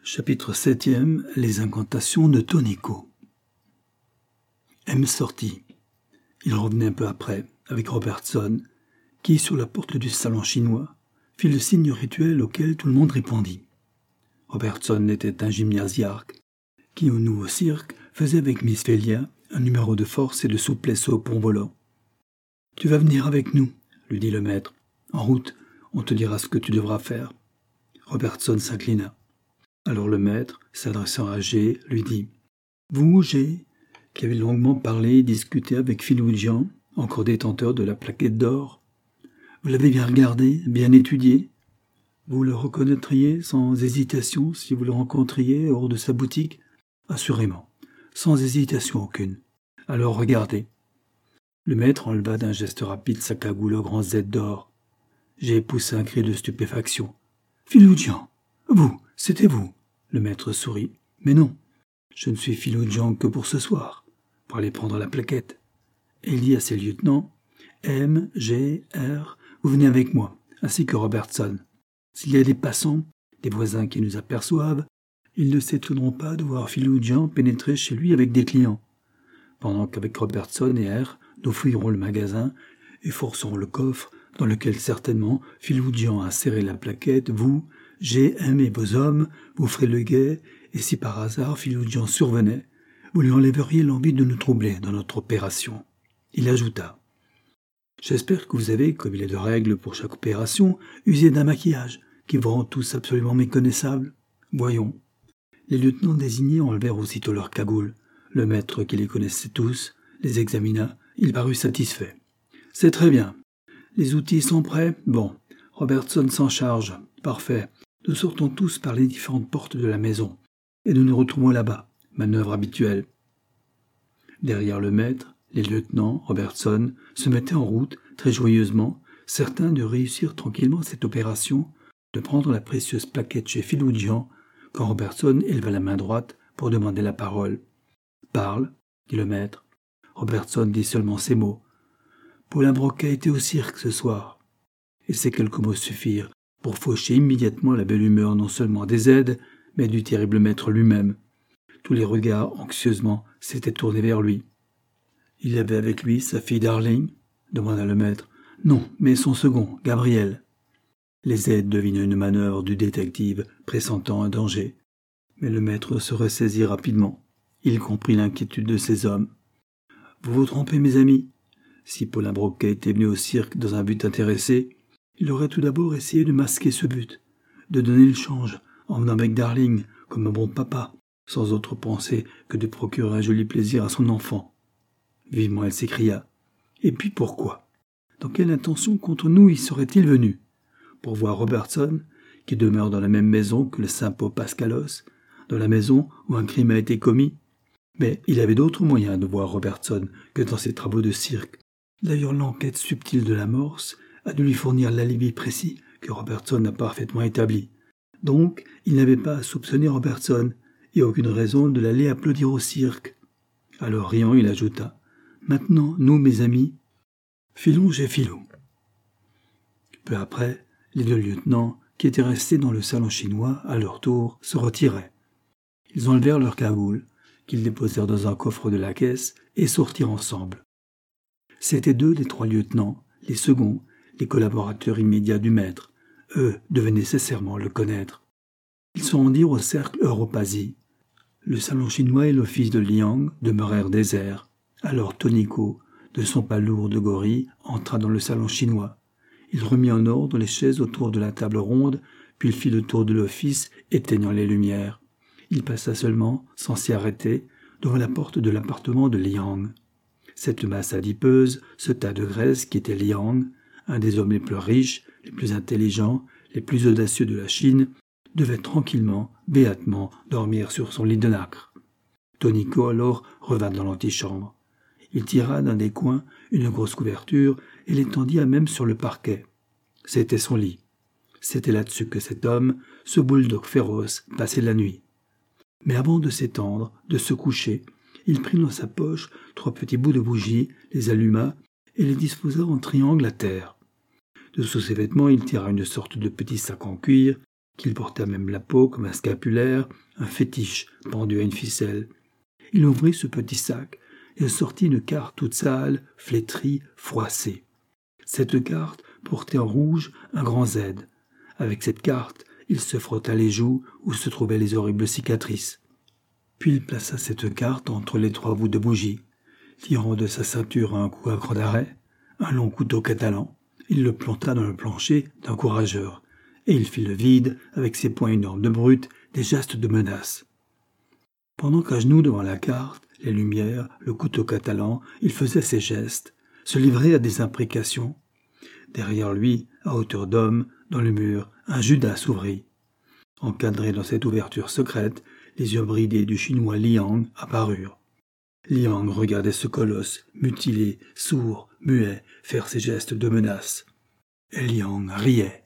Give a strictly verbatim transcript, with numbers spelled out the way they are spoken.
Chapitre septième. Les incantations de Tonico. M sortit. Il revenait un peu après, avec Robertson, qui, sur la porte du salon chinois, fit le signe rituel auquel tout le monde répondit. Robertson était un gymnasiarque, qui, au nouveau cirque, faisait avec Miss Phelia un numéro de force et de souplesse au pont volant. « Tu vas venir avec nous, » lui dit le maître. « En route, on te dira ce que tu devras faire. » Robertson s'inclina. Alors le maître, s'adressant à G, lui dit « Vous, G, qui avez longuement parlé et discuté avec Filoujian, encore détenteur de la plaquette d'or, vous l'avez bien regardé, bien étudié. Vous le reconnaîtriez sans hésitation si vous le rencontriez hors de sa boutique? Assurément, sans hésitation aucune. Alors regardez. » Le maître enleva d'un geste rapide sa cagoule au grand Z d'or. J'ai poussé un cri de stupéfaction. « Filoujian, vous, c'était vous !» Le maître sourit. « Mais non, je ne suis Filoujian que pour ce soir, pour aller prendre la plaquette. » Et il dit à ses lieutenants « M, G, R, vous venez avec moi, ainsi que Robertson. S'il y a des passants, des voisins qui nous aperçoivent, ils ne s'étonneront pas de voir Filoujian pénétrer chez lui avec des clients. Pendant qu'avec Robertson et R, nous fouillerons le magasin et forcerons le coffre dans lequel certainement Filoujian a serré la plaquette, vous, G, M et vos hommes, vous ferez le guet, et si par hasard Filoujian survenait, vous lui enlèveriez l'envie de nous troubler dans notre opération. » Il ajouta « J'espère que vous avez, comme il est de règle pour chaque opération, usé d'un maquillage qui vous rend tous absolument méconnaissables. Voyons. » Les lieutenants désignés enlevèrent aussitôt leurs cagoules. Le maître, qui les connaissait tous, les examina. Il parut satisfait. « C'est très bien. Les outils sont prêts? Bon. Robertson s'en charge. Parfait. Nous sortons tous par les différentes portes de la maison, et nous nous retrouvons là-bas. Manœuvre habituelle. » Derrière le maître, les lieutenants, Robertson, se mettaient en route, très joyeusement, certains de réussir tranquillement cette opération, de prendre la précieuse plaquette chez Filoujian, quand Robertson éleva la main droite pour demander la parole. « Parle, » dit le maître. Robertson dit seulement ces mots. « Paulin Broquet était au cirque ce soir. » Et ces quelques mots suffirent pour faucher immédiatement la belle humeur non seulement des aides, mais du terrible maître lui-même. Tous les regards, anxieusement, s'étaient tournés vers lui. « Il y avait avec lui sa fille Darling ?» demanda le maître. « Non, mais son second, Gabriel. » Les aides devinèrent une manœuvre du détective pressentant un danger. Mais le maître se ressaisit rapidement. Il comprit l'inquiétude de ses hommes. « Vous vous trompez, mes amis. Si Paulin Broquet était venu au cirque dans un but intéressé, il aurait tout d'abord essayé de masquer ce but, de donner le change en venant avec Darling comme un bon papa, sans autre pensée que de procurer un joli plaisir à son enfant. » Vivement elle s'écria. « Et puis pourquoi? Dans quelle intention contre nous y serait-il venu? Pour voir Robertson, qui demeure dans la même maison que le saint Paul Pascalos, dans la maison où un crime a été commis? Mais il avait d'autres moyens de voir Robertson que dans ses travaux de cirque. D'ailleurs, l'enquête subtile de la morse a dû lui fournir l'alibi précis que Robertson a parfaitement établi. Donc, il n'avait pas à soupçonner Robertson, et aucune raison de l'aller applaudir au cirque. » Alors, riant, il ajouta « Maintenant, nous, mes amis, filons chez Filou. » Peu après, les deux lieutenants, qui étaient restés dans le salon chinois, à leur tour, se retiraient. Ils enlevèrent leurs cagoules, qu'ils déposèrent dans un coffre de la caisse, et sortirent ensemble. C'étaient deux des trois lieutenants, les seconds, les collaborateurs immédiats du maître. Eux devaient nécessairement le connaître. Ils se rendirent au cercle Europasie. Le salon chinois et l'office de Liang demeurèrent déserts. Alors Tonico, de son pas lourd de gorille, entra dans le salon chinois. Il remit en ordre les chaises autour de la table ronde, puis il fit le tour de l'office, éteignant les lumières. Il passa seulement, sans s'y arrêter, devant la porte de l'appartement de Liang. Cette masse adipeuse, ce tas de graisse qui était Liang, un des hommes les plus riches, les plus intelligents, les plus audacieux de la Chine, devait tranquillement, béatement, dormir sur son lit de nacre. Tonico alors revint dans l'antichambre. Il tira d'un des coins une grosse couverture et l'étendit à même sur le parquet. C'était son lit. C'était là-dessus que cet homme, ce bulldog féroce, passait la nuit. Mais avant de s'étendre, de se coucher, il prit dans sa poche trois petits bouts de bougie, les alluma et les disposa en triangle à terre. De sous ses vêtements, il tira une sorte de petit sac en cuir qu'il portait à même la peau comme un scapulaire, un fétiche pendu à une ficelle. Il ouvrit ce petit sac et sortit une carte toute sale, flétrie, froissée. Cette carte portait en rouge un grand Z. Avec cette carte, il se frotta les joues où se trouvaient les horribles cicatrices. Puis il plaça cette carte entre les trois bouts de bougie. Tirant de sa ceinture un coup à croix d'arrêt, un long couteau catalan, il le planta dans le plancher d'un courageur, et il fit le vide, avec ses poings énormes de brute, des gestes de menace. Pendant qu'à genoux devant la carte, les lumières, le couteau catalan, il faisait ses gestes, se livrait à des imprécations. Derrière lui, à hauteur d'homme, dans le mur, un Judas s'ouvrit. Encadré dans cette ouverture secrète, les yeux bridés du chinois Liang apparurent. Liang regardait ce colosse, mutilé, sourd, muet, faire ses gestes de menace. Et Liang riait.